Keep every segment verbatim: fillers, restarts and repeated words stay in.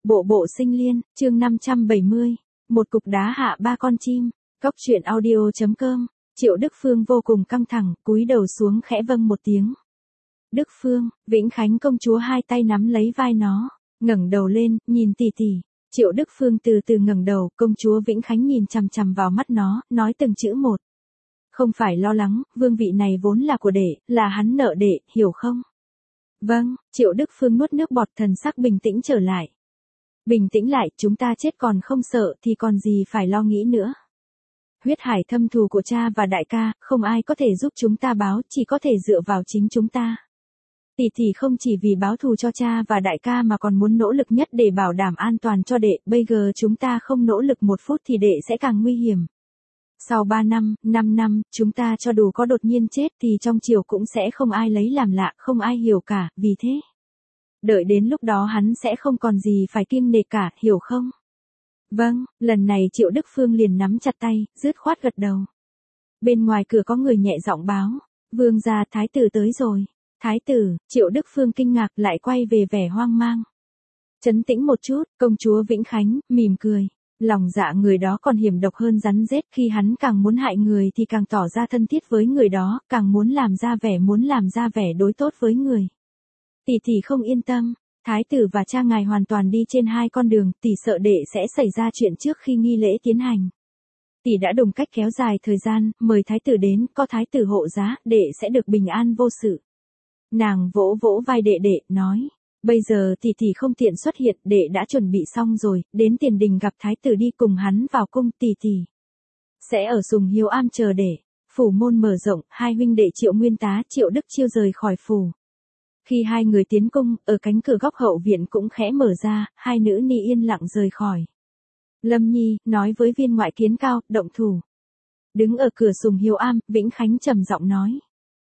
Bộ bộ sinh liên, chương năm trăm bảy mươi. Một cục đá hạ ba con chim. Cóc truyện audio.com. Triệu Đức Phương vô cùng căng thẳng, cúi đầu xuống khẽ vâng một tiếng. Đức Phương, Vĩnh Khánh công chúa hai tay nắm lấy vai nó, ngẩng đầu lên, nhìn tỉ tỉ. Triệu Đức Phương từ từ ngẩng đầu, công chúa Vĩnh Khánh nhìn chằm chằm vào mắt nó, nói từng chữ một. Không phải lo lắng, vương vị này vốn là của đệ, là hắn nợ đệ, hiểu không? Vâng, Triệu Đức Phương nuốt nước bọt, thần sắc bình tĩnh trở lại. Bình tĩnh lại, chúng ta chết còn không sợ thì còn gì phải lo nghĩ nữa. Huyết hải thâm thù của cha và đại ca, không ai có thể giúp chúng ta báo, chỉ có thể dựa vào chính chúng ta. Tỷ tỷ không chỉ vì báo thù cho cha và đại ca mà còn muốn nỗ lực nhất để bảo đảm an toàn cho đệ, bây giờ chúng ta không nỗ lực một phút thì đệ sẽ càng nguy hiểm. Sau ba năm, năm năm, chúng ta cho dù có đột nhiên chết thì trong triều cũng sẽ không ai lấy làm lạ, không ai hiểu cả, vì thế. Đợi đến lúc đó hắn sẽ không còn gì phải kiêng nể cả, hiểu không? Vâng, lần này Triệu Đức Phương liền nắm chặt tay, dứt khoát gật đầu. Bên ngoài cửa có người nhẹ giọng báo, vương gia thái tử tới rồi. Thái tử, Triệu Đức Phương kinh ngạc lại quay về vẻ hoang mang. Trấn tĩnh một chút, công chúa Vĩnh Khánh, mỉm cười. Lòng dạ người đó còn hiểm độc hơn rắn rết, khi hắn càng muốn hại người thì càng tỏ ra thân thiết với người đó, càng muốn làm ra vẻ muốn làm ra vẻ đối tốt với người. Tỷ tỷ không yên tâm, thái tử và cha ngài hoàn toàn đi trên hai con đường, tỷ sợ đệ sẽ xảy ra chuyện trước khi nghi lễ tiến hành. Tỷ đã đồng cách kéo dài thời gian, mời thái tử đến, có thái tử hộ giá, đệ sẽ được bình an vô sự. Nàng vỗ vỗ vai đệ đệ, nói, bây giờ tỷ tỷ không tiện xuất hiện, đệ đã chuẩn bị xong rồi, đến tiền đình gặp thái tử đi cùng hắn vào cung, tỷ tỷ sẽ ở Sùng Hiếu Am chờ đệ. Phủ môn mở rộng, hai huynh đệ Triệu Nguyên Tá, Triệu Đức Chiêu rời khỏi phủ. Khi hai người tiến cung, ở cánh cửa góc hậu viện cũng khẽ mở ra, hai nữ ni yên lặng rời khỏi. Lâm Nhi, nói với viên ngoại kiến cao, động thủ. Đứng ở cửa Sùng Hiếu Am, Vĩnh Khánh trầm giọng nói.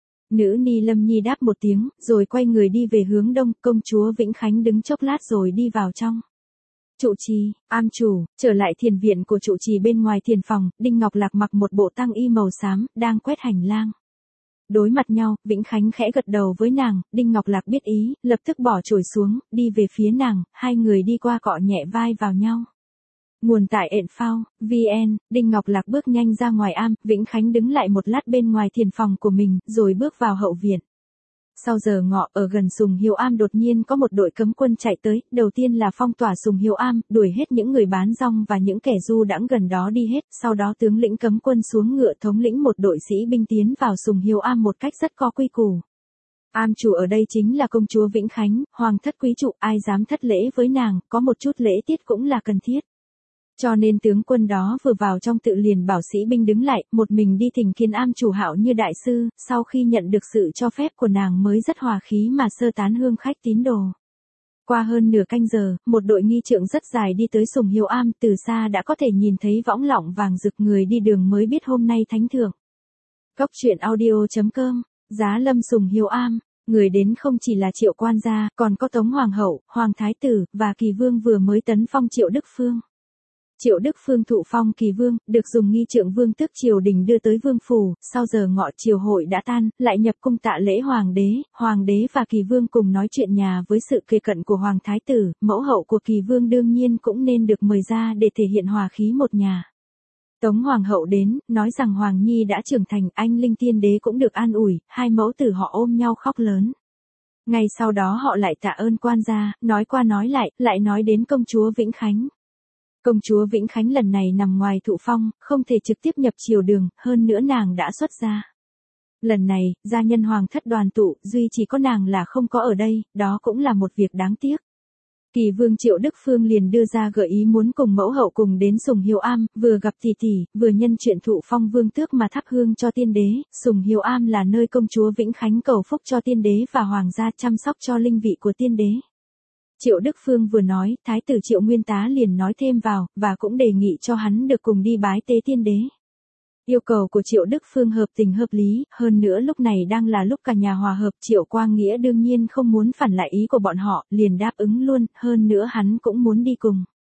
Nữ ni Lâm Nhi đáp một tiếng, rồi quay người đi về hướng đông, công chúa Vĩnh Khánh đứng chốc lát rồi đi vào trong. Trụ trì, am chủ, trở lại thiền viện của trụ trì bên ngoài thiền phòng, Đinh Ngọc Lạc mặc một bộ tang y màu xám, đang quét hành lang. Đối mặt nhau, Vĩnh Khánh khẽ gật đầu với nàng, Đinh Ngọc Lạc biết ý, lập tức bỏ chổi xuống, đi về phía nàng, hai người đi qua cọ nhẹ vai vào nhau. Nguồn tại ện phao, vn, Đinh Ngọc Lạc bước nhanh ra ngoài am, Vĩnh Khánh đứng lại một lát bên ngoài thiền phòng của mình, rồi bước vào hậu viện. Sau giờ ngọ, ở gần Sùng Hiếu Am đột nhiên có một đội cấm quân chạy tới, đầu tiên là phong tỏa Sùng Hiếu Am, đuổi hết những người bán rong và những kẻ du đãng gần đó đi hết, sau đó tướng lĩnh cấm quân xuống ngựa thống lĩnh một đội sĩ binh tiến vào Sùng Hiếu Am một cách rất có quy củ. Am chủ ở đây chính là công chúa Vĩnh Khánh, hoàng thất quý trụ, ai dám thất lễ với nàng, có một chút lễ tiết cũng là cần thiết. Cho nên tướng quân đó vừa vào trong tự liền bảo sĩ binh đứng lại, một mình đi thỉnh kiến am chủ Hạo Như đại sư, sau khi nhận được sự cho phép của nàng mới rất hòa khí mà sơ tán hương khách tín đồ. Qua hơn nửa canh giờ, một đội nghi trượng rất dài đi tới Sùng Hiếu Am, từ xa đã có thể nhìn thấy võng lọng vàng rực, người đi đường mới biết hôm nay thánh thượng. Cóc truyện audio.com, Giá Lâm Sùng Hiếu Am, người đến không chỉ là Triệu quan gia, còn có Tống Hoàng hậu, Hoàng thái tử, và Kỳ vương vừa mới tấn phong Triệu Đức Phương. Triệu Đức Phương thụ phong Kỳ vương, được dùng nghi trượng vương tước triều đình đưa tới vương phủ, sau giờ ngọ triều hội đã tan, lại nhập cung tạ lễ hoàng đế, hoàng đế và Kỳ vương cùng nói chuyện nhà với sự kề cận của hoàng thái tử, mẫu hậu của Kỳ vương đương nhiên cũng nên được mời ra để thể hiện hòa khí một nhà. Tống Hoàng hậu đến, nói rằng Hoàng Nhi đã trưởng thành, anh Linh Tiên đế cũng được an ủi, hai mẫu tử họ ôm nhau khóc lớn. Ngay sau đó họ lại tạ ơn quan gia, nói qua nói lại, lại nói đến công chúa Vĩnh Khánh. Công chúa Vĩnh Khánh lần này nằm ngoài thụ phong, không thể trực tiếp nhập triều đường, hơn nữa nàng đã xuất gia. Lần này, gia nhân hoàng thất đoàn tụ, duy chỉ có nàng là không có ở đây, đó cũng là một việc đáng tiếc. Kỳ vương Triệu Đức Phương liền đưa ra gợi ý muốn cùng mẫu hậu cùng đến Sùng Hiếu Am, vừa gặp tỷ tỷ, vừa nhân chuyện thụ phong vương tước mà thắp hương cho tiên đế. Sùng Hiếu Am là nơi công chúa Vĩnh Khánh cầu phúc cho tiên đế và hoàng gia, chăm sóc cho linh vị của tiên đế. Triệu Đức Phương vừa nói, thái tử Triệu Nguyên Tá liền nói thêm vào, và cũng đề nghị cho hắn được cùng đi bái tế tiên đế. Yêu cầu của Triệu Đức Phương hợp tình hợp lý, hơn nữa lúc này đang là lúc cả nhà hòa hợp, Triệu Quang Nghĩa đương nhiên không muốn phản lại ý của bọn họ, liền đáp ứng luôn, hơn nữa hắn cũng muốn đi cùng.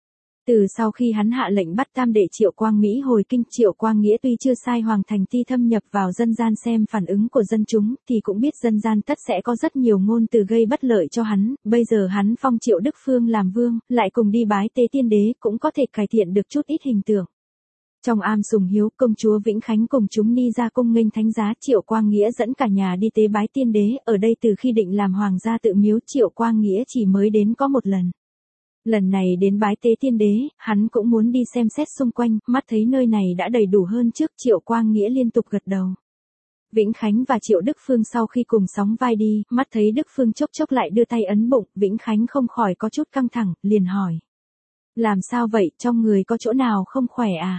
Từ sau khi hắn hạ lệnh bắt tam đệ Triệu Quang Mỹ hồi kinh, Triệu Quang Nghĩa tuy chưa sai Hoàng Thành Ti thâm nhập vào dân gian xem phản ứng của dân chúng, thì cũng biết dân gian tất sẽ có rất nhiều ngôn từ gây bất lợi cho hắn, bây giờ hắn phong Triệu Đức Phương làm vương, lại cùng đi bái tế tiên đế, cũng có thể cải thiện được chút ít hình tượng. Trong am Sùng Hiếu, công chúa Vĩnh Khánh cùng chúng ni ra cung nghênh thánh giá, Triệu Quang Nghĩa dẫn cả nhà đi tế bái tiên đế, ở đây từ khi định làm hoàng gia tự miếu, Triệu Quang Nghĩa chỉ mới đến có một lần. Lần này đến bái tế tiên đế, hắn cũng muốn đi xem xét xung quanh, mắt thấy nơi này đã đầy đủ hơn trước, Triệu Quang Nghĩa liên tục gật đầu. Vĩnh Khánh và Triệu Đức Phương sau khi cùng sóng vai đi, mắt thấy Đức Phương chốc chốc lại đưa tay ấn bụng, Vĩnh Khánh không khỏi có chút căng thẳng, liền hỏi. Làm sao vậy, trong người có chỗ nào không khỏe à?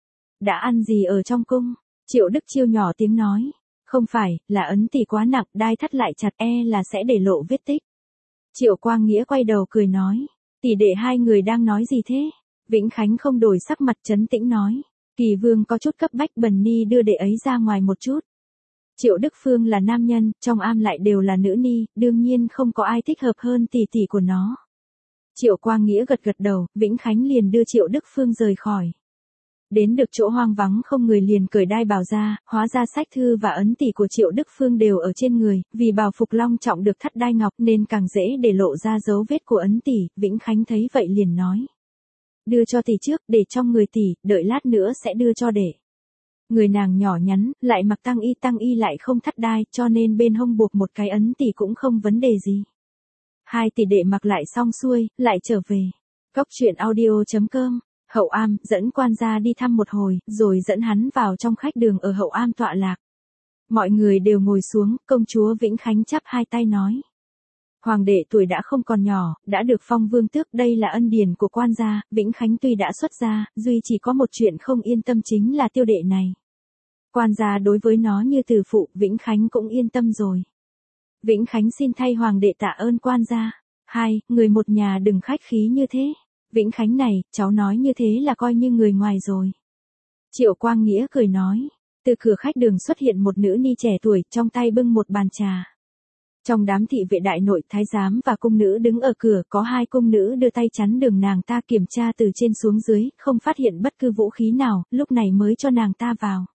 Đã ăn gì ở trong cung? Triệu Đức Chiêu nhỏ tiếng nói. Không phải, là ấn tỷ quá nặng, đai thắt lại chặt, e là sẽ để lộ vết tích. Triệu Quang Nghĩa quay đầu cười nói. Tỷ đệ hai người đang nói gì thế? Vĩnh Khánh không đổi sắc mặt, trấn tĩnh nói. Kỳ vương có chút cấp bách, bần ni đưa đệ ấy ra ngoài một chút. Triệu Đức Phương là nam nhân, trong am lại đều là nữ ni, đương nhiên không có ai thích hợp hơn tỷ tỷ của nó. Triệu Quang Nghĩa gật gật đầu, Vĩnh Khánh liền đưa Triệu Đức Phương rời khỏi. Đến được chỗ hoang vắng không người liền cởi đai bào ra, hóa ra sách thư và ấn tỷ của Triệu Đức Phương đều ở trên người, vì bào phục long trọng được thắt đai ngọc nên càng dễ để lộ ra dấu vết của ấn tỷ, Vĩnh Khánh thấy vậy liền nói. Đưa cho tỷ trước, để trong người tỷ, đợi lát nữa sẽ đưa cho đệ. Người nàng nhỏ nhắn, lại mặc tăng y tăng y lại không thắt đai, cho nên bên hông buộc một cái ấn tỷ cũng không vấn đề gì. Hai tỷ đệ mặc lại xong xuôi, lại trở về. Cốc truyện audio chấm com. Hậu Am, dẫn quan gia đi thăm một hồi, rồi dẫn hắn vào trong khách đường ở Hậu Am tọa lạc. Mọi người đều ngồi xuống, công chúa Vĩnh Khánh chắp hai tay nói. Hoàng đệ tuổi đã không còn nhỏ, đã được phong vương tước, đây là ân điển của quan gia, Vĩnh Khánh tuy đã xuất gia, duy chỉ có một chuyện không yên tâm chính là tiêu đệ này. Quan gia đối với nó như từ phụ, Vĩnh Khánh cũng yên tâm rồi. Vĩnh Khánh xin thay hoàng đệ tạ ơn quan gia. Hai, người một nhà đừng khách khí như thế. Vĩnh Khánh này, cháu nói như thế là coi như người ngoài rồi. Triệu Quang Nghĩa cười nói. Từ cửa khách đường xuất hiện một nữ ni trẻ tuổi, trong tay bưng một bàn trà. Trong đám thị vệ đại nội, thái giám và cung nữ đứng ở cửa, có hai cung nữ đưa tay chắn đường nàng ta, kiểm tra từ trên xuống dưới, không phát hiện bất cứ vũ khí nào, lúc này mới cho nàng ta vào.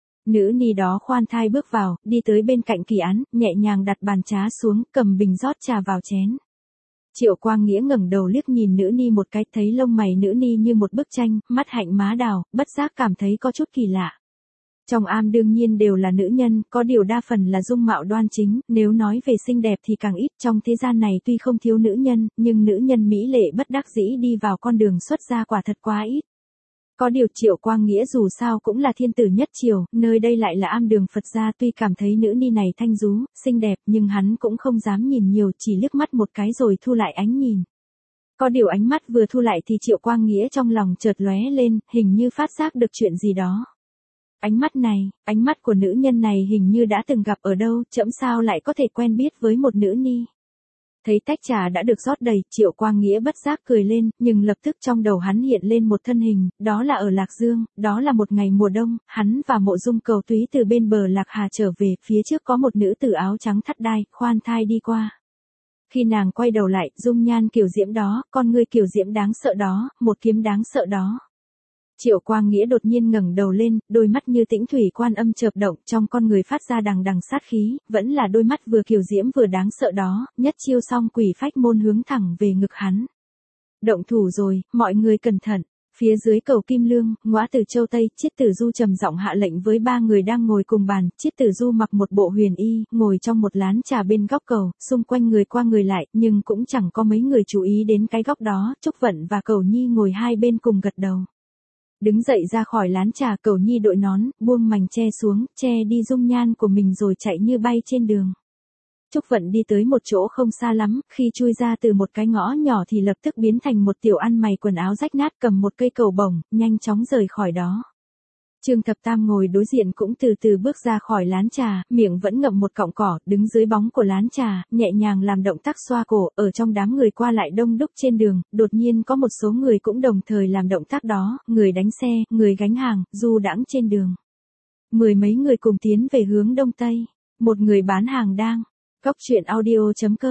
Nữ ni đó khoan thai bước vào, đi tới bên cạnh kỳ án, nhẹ nhàng đặt bàn trà xuống, cầm bình rót trà vào chén. Triệu Quang Nghĩa ngẩng đầu liếc nhìn nữ ni một cái, thấy lông mày nữ ni như một bức tranh, mắt hạnh má đào, bất giác cảm thấy có chút kỳ lạ. Trong am đương nhiên đều là nữ nhân, có điều đa phần là dung mạo đoan chính, nếu nói về xinh đẹp thì càng ít, trong thế gian này tuy không thiếu nữ nhân, nhưng nữ nhân mỹ lệ bất đắc dĩ đi vào con đường xuất gia quả thật quá ít. Có điều Triệu Quang Nghĩa dù sao cũng là thiên tử nhất triều, nơi đây lại là am đường Phật gia, tuy cảm thấy nữ ni này thanh tú, xinh đẹp, nhưng hắn cũng không dám nhìn nhiều, chỉ liếc mắt một cái rồi thu lại ánh nhìn. Có điều ánh mắt vừa thu lại thì Triệu Quang Nghĩa trong lòng chợt lóe lên, hình như phát giác được chuyện gì đó. Ánh mắt này, ánh mắt của nữ nhân này hình như đã từng gặp ở đâu, chẫm sao lại có thể quen biết với một nữ ni. Thấy tách trà đã được rót đầy, Triệu Quang Nghĩa bất giác cười lên, nhưng lập tức trong đầu hắn hiện lên một thân hình, đó là ở Lạc Dương, đó là một ngày mùa đông, hắn và Mộ Dung Cầu Túy từ bên bờ Lạc Hà trở về, phía trước có một nữ tử áo trắng thắt đai, khoan thai đi qua. Khi nàng quay đầu lại, dung nhan kiều diễm đó, con ngươi kiều diễm đáng sợ đó, một kiếm đáng sợ đó. Triệu Quang Nghĩa đột nhiên ngẩng đầu lên, đôi mắt như tĩnh thủy quan âm chợp động, trong con người phát ra đằng đằng sát khí, vẫn là đôi mắt vừa kiều diễm vừa đáng sợ đó, nhất chiêu xong quỷ phách môn hướng thẳng về ngực hắn. Động thủ rồi, mọi người cẩn thận. Phía dưới cầu Kim Lương, Ngõa Tử Châu Tây, Chiết Tử Du trầm giọng hạ lệnh với ba người đang ngồi cùng bàn, Chiết Tử Du mặc một bộ huyền y, ngồi trong một lán trà bên góc cầu, xung quanh người qua người lại, nhưng cũng chẳng có mấy người chú ý đến cái góc đó, Trúc Vận và Cầu Nhi ngồi hai bên cùng gật đầu. Đứng dậy ra khỏi lán trà, Cầu Nhi đội nón, buông mảnh che xuống, che đi dung nhan của mình rồi chạy như bay trên đường. Trúc Vận đi tới một chỗ không xa lắm, khi chui ra từ một cái ngõ nhỏ thì lập tức biến thành một tiểu ăn mày quần áo rách nát, cầm một cây cầu bổng, nhanh chóng rời khỏi đó. Trương Thập Tam ngồi đối diện cũng từ từ bước ra khỏi lán trà, miệng vẫn ngậm một cọng cỏ, đứng dưới bóng của lán trà, nhẹ nhàng làm động tác xoa cổ, ở trong đám người qua lại đông đúc trên đường, đột nhiên có một số người cũng đồng thời làm động tác đó, người đánh xe, người gánh hàng, du đãng trên đường. Mười mấy người cùng tiến về hướng đông tây, một người bán hàng đang. Cốc truyện audio chấm com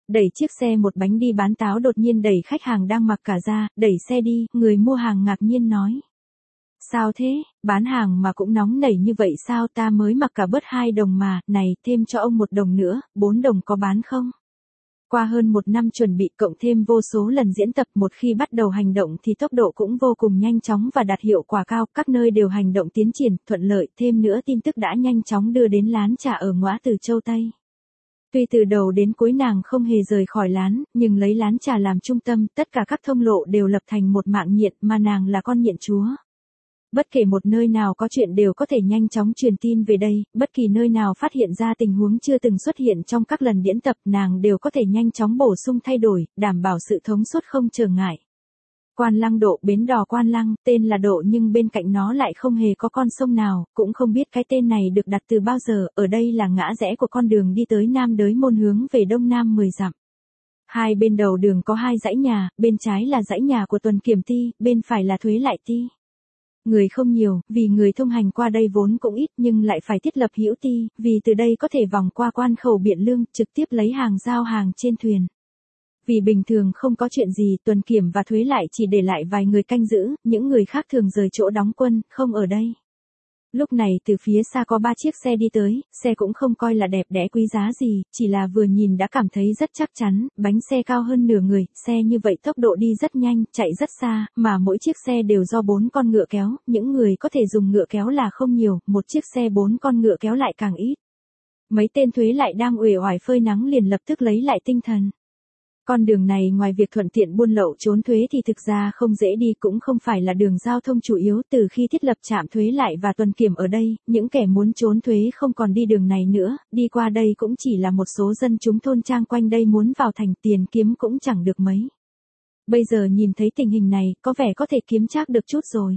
Đẩy chiếc xe một bánh đi bán táo đột nhiên đẩy khách hàng đang mặc cả ra, đẩy xe đi, người mua hàng ngạc nhiên nói. Sao thế, bán hàng mà cũng nóng nảy như vậy sao, ta mới mặc cả bớt hai đồng mà, này, thêm cho ông một đồng nữa, bốn đồng có bán không? Qua hơn một năm chuẩn bị cộng thêm vô số lần diễn tập, một khi bắt đầu hành động thì tốc độ cũng vô cùng nhanh chóng và đạt hiệu quả cao, các nơi đều hành động tiến triển, thuận lợi, thêm nữa tin tức đã nhanh chóng đưa đến lán trà ở ngõ Từ Châu Tây. Tuy từ đầu đến cuối nàng không hề rời khỏi lán, nhưng lấy lán trà làm trung tâm, tất cả các thông lộ đều lập thành một mạng nhện mà nàng là con nhện chúa. Bất kể một nơi nào có chuyện đều có thể nhanh chóng truyền tin về đây, bất kỳ nơi nào phát hiện ra tình huống chưa từng xuất hiện trong các lần diễn tập nàng đều có thể nhanh chóng bổ sung thay đổi, đảm bảo sự thống suốt không trở ngại. Quan Lăng Độ, bến đò Quan Lăng, tên là Độ nhưng bên cạnh nó lại không hề có con sông nào, cũng không biết cái tên này được đặt từ bao giờ, ở đây là ngã rẽ của con đường đi tới Nam Đới Môn hướng về Đông Nam mười dặm. Hai bên đầu đường có hai dãy nhà, bên trái là dãy nhà của Tuần Kiểm Ty, bên phải là Thuế Lại Ty. Người không nhiều, vì người thông hành qua đây vốn cũng ít nhưng lại phải thiết lập hữu ty, vì từ đây có thể vòng qua quan khẩu Biện Lương, trực tiếp lấy hàng giao hàng trên thuyền. Vì bình thường không có chuyện gì, Tuần Kiểm và Thuế Lại chỉ để lại vài người canh giữ, những người khác thường rời chỗ đóng quân, không ở đây. Lúc này từ phía xa có ba chiếc xe đi tới, xe cũng không coi là đẹp đẽ quý giá gì, chỉ là vừa nhìn đã cảm thấy rất chắc chắn, bánh xe cao hơn nửa người, xe như vậy tốc độ đi rất nhanh, chạy rất xa, mà mỗi chiếc xe đều do bốn con ngựa kéo, những người có thể dùng ngựa kéo là không nhiều, một chiếc xe bốn con ngựa kéo lại càng ít. Mấy tên Thuế Lại đang uể oải phơi nắng liền lập tức lấy lại tinh thần. Con đường này ngoài việc thuận tiện buôn lậu trốn thuế thì thực ra không dễ đi, cũng không phải là đường giao thông chủ yếu. Từ khi thiết lập trạm Thuế Lại và Tuần Kiểm ở đây, những kẻ muốn trốn thuế không còn đi đường này nữa, đi qua đây cũng chỉ là một số dân chúng thôn trang quanh đây muốn vào thành, tiền kiếm cũng chẳng được mấy. Bây giờ nhìn thấy tình hình này, có vẻ có thể kiếm trác được chút rồi.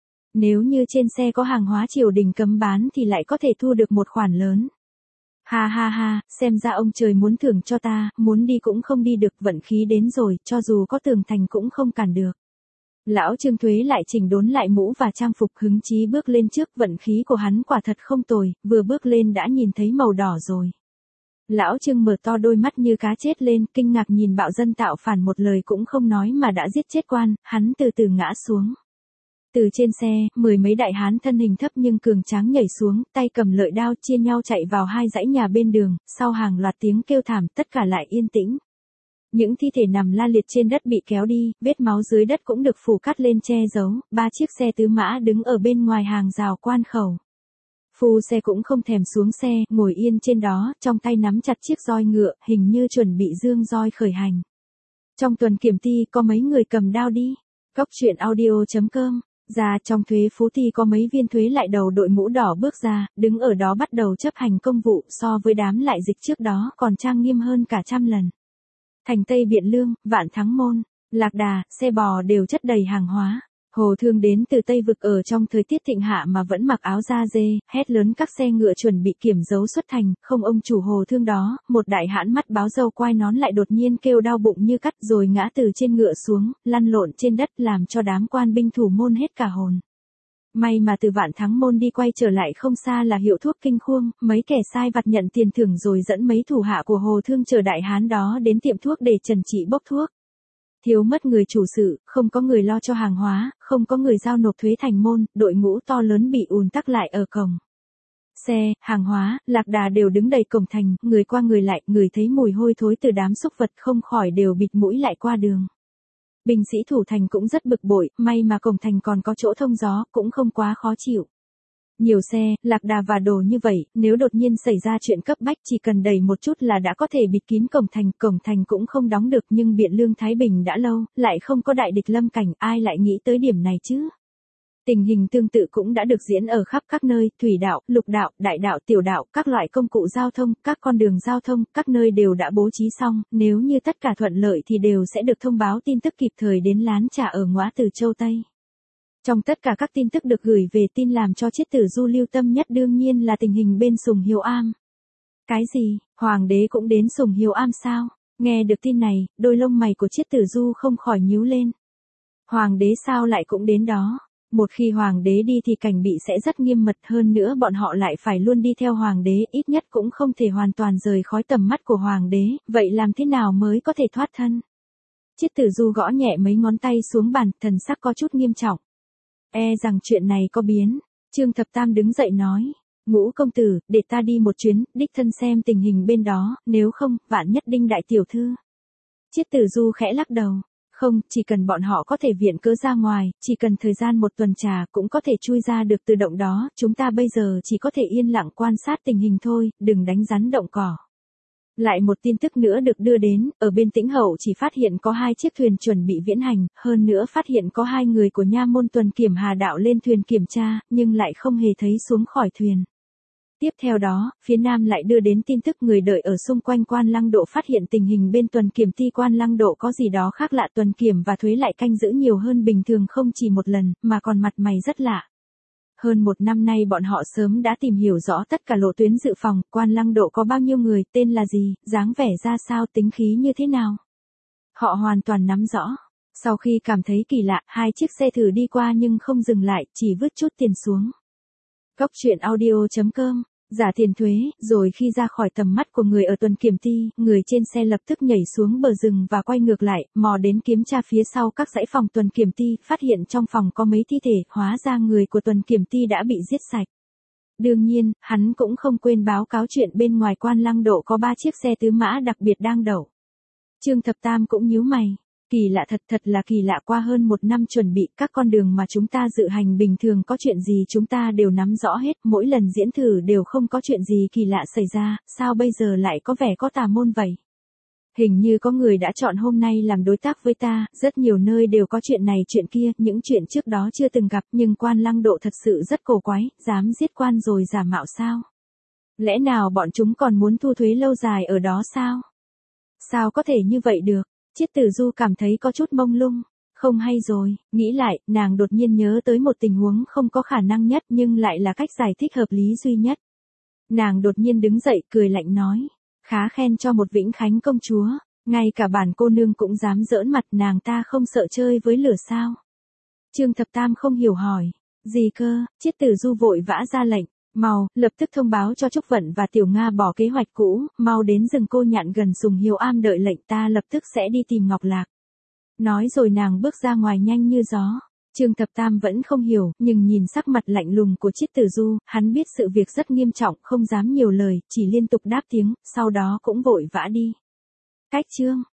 Nếu như trên xe có hàng hóa triều đình cấm bán thì lại có thể thu được một khoản lớn. Ha ha ha, xem ra ông trời muốn thưởng cho ta, muốn đi cũng không đi được, vận khí đến rồi, cho dù có tường thành cũng không cản được. Lão Trương Thuế Lại chỉnh đốn lại mũ và trang phục, hứng chí bước lên trước, vận khí của hắn quả thật không tồi, vừa bước lên đã nhìn thấy màu đỏ rồi. Lão Trương mở to đôi mắt như cá chết lên, kinh ngạc nhìn bạo dân tạo phản, một lời cũng không nói mà đã giết chết quan, hắn từ từ ngã xuống. Từ trên xe, mười mấy đại hán thân hình thấp nhưng cường tráng nhảy xuống, tay cầm lợi đao chia nhau chạy vào hai dãy nhà bên đường, sau hàng loạt tiếng kêu thảm, tất cả lại yên tĩnh. Những thi thể nằm la liệt trên đất bị kéo đi, vết máu dưới đất cũng được phủ cắt lên che giấu, ba chiếc xe tứ mã đứng ở bên ngoài hàng rào quan khẩu. Phu xe cũng không thèm xuống xe, ngồi yên trên đó, trong tay nắm chặt chiếc roi ngựa, hình như chuẩn bị dương roi khởi hành. Trong Tuần Kiểm Ty có mấy người cầm đao đi. Cóc truyện audio chấm com. Ra trong Thuế Phú Ty có mấy viên Thuế Lại đầu đội mũ đỏ bước ra, đứng ở đó bắt đầu chấp hành công vụ, so với đám lại dịch trước đó còn trang nghiêm hơn cả trăm lần. Thành Tây Biện Lương, Vạn Thắng Môn, Lạc Đà, xe bò đều chất đầy hàng hóa. Hồ Thương đến từ Tây Vực ở trong thời tiết thịnh hạ mà vẫn mặc áo da dê, hét lớn các xe ngựa chuẩn bị kiểm dấu xuất thành, không ông chủ Hồ Thương đó, một đại hãn mắt báo râu quai nón lại đột nhiên kêu đau bụng như cắt rồi ngã từ trên ngựa xuống, lăn lộn trên đất làm cho đám quan binh thủ môn hết cả hồn. May mà từ Vạn Thắng Môn đi quay trở lại không xa là hiệu thuốc Kinh Khuông, mấy kẻ sai vặt nhận tiền thưởng rồi dẫn mấy thủ hạ của Hồ Thương chờ đại hán đó đến tiệm thuốc để trần trị bốc thuốc. Thiếu mất người chủ sự, không có người lo cho hàng hóa, không có người giao nộp thuế thành môn, đội ngũ to lớn bị ùn tắc lại ở cổng. Xe, hàng hóa, lạc đà đều đứng đầy cổng thành, người qua người lại, người thấy mùi hôi thối từ đám súc vật không khỏi đều bịt mũi lại qua đường. Binh sĩ thủ thành cũng rất bực bội, may mà cổng thành còn có chỗ thông gió, cũng không quá khó chịu. Nhiều xe, lạc đà và đồ như vậy, nếu đột nhiên xảy ra chuyện cấp bách chỉ cần đẩy một chút là đã có thể bịt kín cổng thành, cổng thành cũng không đóng được nhưng Biện Lương Thái Bình đã lâu, lại không có đại địch lâm cảnh, ai lại nghĩ tới điểm này chứ? Tình hình tương tự cũng đã được diễn ở khắp các nơi, thủy đạo, lục đạo, đại đạo, tiểu đạo, các loại công cụ giao thông, các con đường giao thông, các nơi đều đã bố trí xong, nếu như tất cả thuận lợi thì đều sẽ được thông báo tin tức kịp thời đến lán trà ở ngõ Từ Châu Tây. Trong tất cả các tin tức được gửi về tin làm cho Chiết Tử Du lưu tâm nhất đương nhiên là tình hình bên Sùng Hiếu Am. Cái gì, Hoàng đế cũng đến Sùng Hiếu Am sao? Nghe được tin này, đôi lông mày của Chiết Tử Du không khỏi nhíu lên. Hoàng đế sao lại cũng đến đó? Một khi hoàng đế đi thì cảnh bị sẽ rất nghiêm mật, hơn nữa bọn họ lại phải luôn đi theo hoàng đế, ít nhất cũng không thể hoàn toàn rời khỏi tầm mắt của hoàng đế, vậy làm thế nào mới có thể thoát thân? Chiết Tử Du gõ nhẹ mấy ngón tay xuống bàn, thần sắc có chút nghiêm trọng. E rằng chuyện này có biến. Trương Thập Tam đứng dậy nói. Ngũ công tử, để ta đi một chuyến, đích thân xem tình hình bên đó, nếu không, vạn nhất Đinh đại tiểu thư. Chiết Tử Du khẽ lắc đầu. Không, chỉ cần bọn họ có thể viện cớ ra ngoài, chỉ cần thời gian một tuần trà cũng có thể chui ra được từ động đó, chúng ta bây giờ chỉ có thể yên lặng quan sát tình hình thôi, đừng đánh rắn động cỏ. Lại một tin tức nữa được đưa đến, ở bên Tĩnh Hậu chỉ phát hiện có hai chiếc thuyền chuẩn bị viễn hành, hơn nữa phát hiện có hai người của nha môn tuần kiểm Hà Đạo lên thuyền kiểm tra, nhưng lại không hề thấy xuống khỏi thuyền. Tiếp theo đó, phía Nam lại đưa đến tin tức người đợi ở xung quanh Quan Lăng Độ phát hiện tình hình bên tuần kiểm ty Quan Lăng Độ có gì đó khác lạ, tuần kiểm và thuế lại canh giữ nhiều hơn bình thường không chỉ một lần, mà còn mặt mày rất lạ. Hơn một năm nay bọn họ sớm đã tìm hiểu rõ tất cả lộ tuyến dự phòng, Quan Lăng Độ có bao nhiêu người, tên là gì, dáng vẻ ra sao, tính khí như thế nào. Họ hoàn toàn nắm rõ. Sau khi cảm thấy kỳ lạ, hai chiếc xe thử đi qua nhưng không dừng lại, chỉ vứt chút tiền xuống. Cốc truyện audio chấm com, giả tiền thuế, rồi khi ra khỏi tầm mắt của người ở tuần kiểm ty, người trên xe lập tức nhảy xuống bờ rừng và quay ngược lại, mò đến kiểm tra phía sau các dãy phòng tuần kiểm ty, phát hiện trong phòng có mấy thi thể, hóa ra người của tuần kiểm ty đã bị giết sạch. Đương nhiên, hắn cũng không quên báo cáo chuyện bên ngoài Quan Lăng Độ có ba chiếc xe tứ mã đặc biệt đang đậu. Trương Thập Tam cũng nhíu mày. Kỳ lạ, thật thật là kỳ lạ, qua hơn một năm chuẩn bị, các con đường mà chúng ta dự hành bình thường có chuyện gì chúng ta đều nắm rõ hết, mỗi lần diễn thử đều không có chuyện gì kỳ lạ xảy ra, sao bây giờ lại có vẻ có tà môn vậy? Hình như có người đã chọn hôm nay làm đối tác với ta, rất nhiều nơi đều có chuyện này chuyện kia, những chuyện trước đó chưa từng gặp, nhưng Quan Lăng Độ thật sự rất cổ quái, dám giết quan rồi giả mạo sao? Lẽ nào bọn chúng còn muốn thu thuế lâu dài ở đó sao? Sao có thể như vậy được? Chiết Tử Du cảm thấy có chút mông lung, không hay rồi, nghĩ lại, nàng đột nhiên nhớ tới một tình huống không có khả năng nhất nhưng lại là cách giải thích hợp lý duy nhất. Nàng đột nhiên đứng dậy cười lạnh nói, khá khen cho một Vĩnh Khánh công chúa, ngay cả bản cô nương cũng dám giỡn mặt, nàng ta không sợ chơi với lửa sao? Trương Thập Tam không hiểu hỏi, gì cơ? Chiết Tử Du vội vã ra lệnh. Mau, lập tức thông báo cho Trúc Vận và Tiểu Nga bỏ kế hoạch cũ, mau đến rừng Cô Nhạn gần Sùng Hiếu Am đợi lệnh, ta lập tức sẽ đi tìm Ngọc Lạc. Nói rồi nàng bước ra ngoài nhanh như gió. Trương Thập Tam vẫn không hiểu, nhưng nhìn sắc mặt lạnh lùng của Chiết Tử Du, hắn biết sự việc rất nghiêm trọng, không dám nhiều lời, chỉ liên tục đáp tiếng, sau đó cũng vội vã đi. Cách chương